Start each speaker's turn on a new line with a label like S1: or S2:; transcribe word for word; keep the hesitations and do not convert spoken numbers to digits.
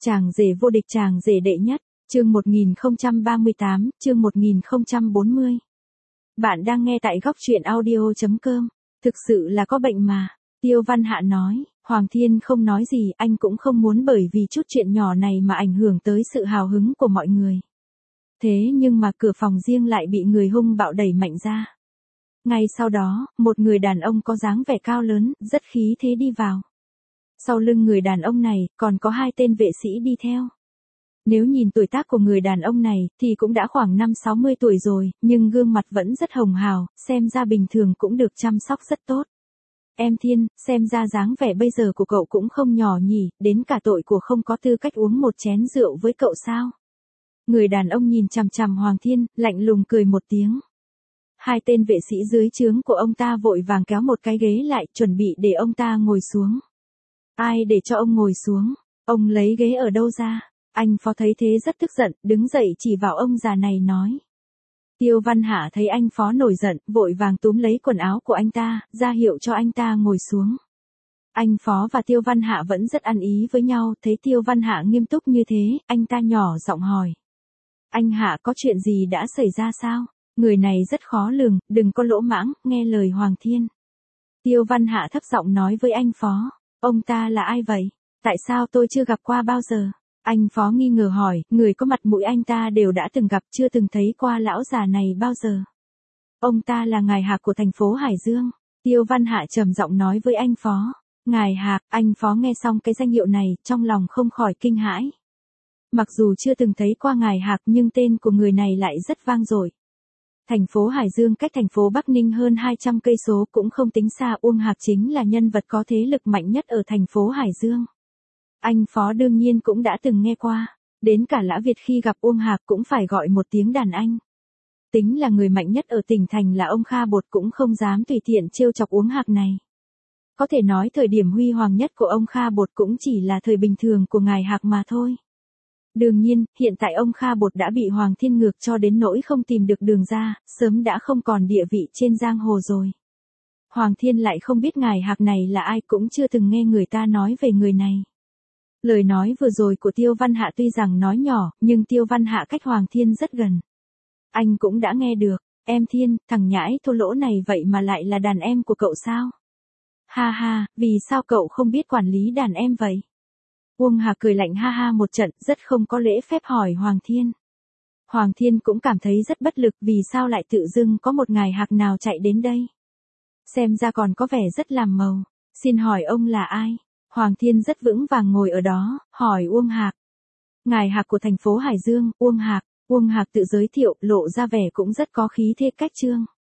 S1: Chàng rể vô địch, chàng rể đệ nhất, chương một nghìn không trăm ba mươi tám, chương một nghìn không trăm bốn mươi. Bạn đang nghe tại góc truyện audio chấm com. Thực sự là có bệnh mà, Tiêu Văn Hạ nói. Hoàng Thiên không nói gì, anh cũng không muốn bởi vì chút chuyện nhỏ này mà ảnh hưởng tới sự hào hứng của mọi người. Thế nhưng mà cửa phòng riêng lại bị người hung bạo đẩy mạnh ra. Ngay sau đó, một người đàn ông có dáng vẻ cao lớn, rất khí thế đi vào. Sau lưng người đàn ông này, còn có hai tên vệ sĩ đi theo. Nếu nhìn tuổi tác của người đàn ông này, thì cũng đã khoảng năm sáu mươi tuổi rồi, nhưng gương mặt vẫn rất hồng hào, xem ra bình thường cũng được chăm sóc rất tốt. Em Thiên, xem ra dáng vẻ bây giờ của cậu cũng không nhỏ nhỉ, đến cả tội của không có tư cách uống một chén rượu với cậu sao? Người đàn ông nhìn chằm chằm Hoàng Thiên, lạnh lùng cười một tiếng. Hai tên vệ sĩ dưới trướng của ông ta vội vàng kéo một cái ghế lại, chuẩn bị để ông ta ngồi xuống. Ai để cho ông ngồi xuống? Ông lấy ghế ở đâu ra? Anh Phó thấy thế rất tức giận, đứng dậy chỉ vào ông già này nói. Tiêu Văn Hạ thấy anh Phó nổi giận, vội vàng túm lấy quần áo của anh ta, ra hiệu cho anh ta ngồi xuống. Anh Phó và Tiêu Văn Hạ vẫn rất ăn ý với nhau, thấy Tiêu Văn Hạ nghiêm túc như thế, anh ta nhỏ giọng hỏi. Anh Hạ, có chuyện gì đã xảy ra sao? Người này rất khó lường, đừng có lỗ mãng, nghe lời Hoàng Thiên. Tiêu Văn Hạ thấp giọng nói với anh Phó. Ông ta là ai vậy? Tại sao tôi chưa gặp qua bao giờ? Anh Phó nghi ngờ hỏi, người có mặt mũi anh ta đều đã từng gặp, chưa từng thấy qua lão già này bao giờ. Ông ta là Ngài Hạc của thành phố Hải Dương. Tiêu Văn Hạ trầm giọng nói với anh Phó. Ngài Hạc, anh Phó nghe xong cái danh hiệu này, trong lòng không khỏi kinh hãi. Mặc dù chưa từng thấy qua Ngài Hạc nhưng tên của người này lại rất vang dội. Thành phố Hải Dương cách thành phố Bắc Ninh hơn hai trăm cây số cũng không tính xa, Uông Hạc chính là nhân vật có thế lực mạnh nhất ở thành phố Hải Dương. Anh Phó đương nhiên cũng đã từng nghe qua, đến cả Lã Việt khi gặp Uông Hạc cũng phải gọi một tiếng đàn anh. Tính là người mạnh nhất ở tỉnh thành là ông Kha Bột cũng không dám tùy tiện trêu chọc Uông Hạc này. Có thể nói thời điểm huy hoàng nhất của ông Kha Bột cũng chỉ là thời bình thường của Ngài Hạc mà thôi. Đương nhiên, hiện tại ông Kha Bột đã bị Hoàng Thiên ngược cho đến nỗi không tìm được đường ra, sớm đã không còn địa vị trên giang hồ rồi. Hoàng Thiên lại không biết Ngài Hạc này là ai, cũng chưa từng nghe người ta nói về người này. Lời nói vừa rồi của Tiêu Văn Hạ tuy rằng nói nhỏ, nhưng Tiêu Văn Hạ cách Hoàng Thiên rất gần. Anh cũng đã nghe được. Em Thiên, thằng nhãi thô lỗ này vậy mà lại là đàn em của cậu sao? Ha ha, vì sao cậu không biết quản lý đàn em vậy? Uông Hạc cười lạnh ha ha một trận, rất không có lễ phép hỏi Hoàng Thiên. Hoàng Thiên cũng cảm thấy rất bất lực, vì sao lại tự dưng có một Ngài Hạc nào chạy đến đây? Xem ra còn có vẻ rất làm màu. Xin hỏi ông là ai? Hoàng Thiên rất vững vàng ngồi ở đó, hỏi Uông Hạc. Ngài Hạc của thành phố Hải Dương, Uông Hạc. Uông Hạc tự giới thiệu, lộ ra vẻ cũng rất có khí thế cách trương.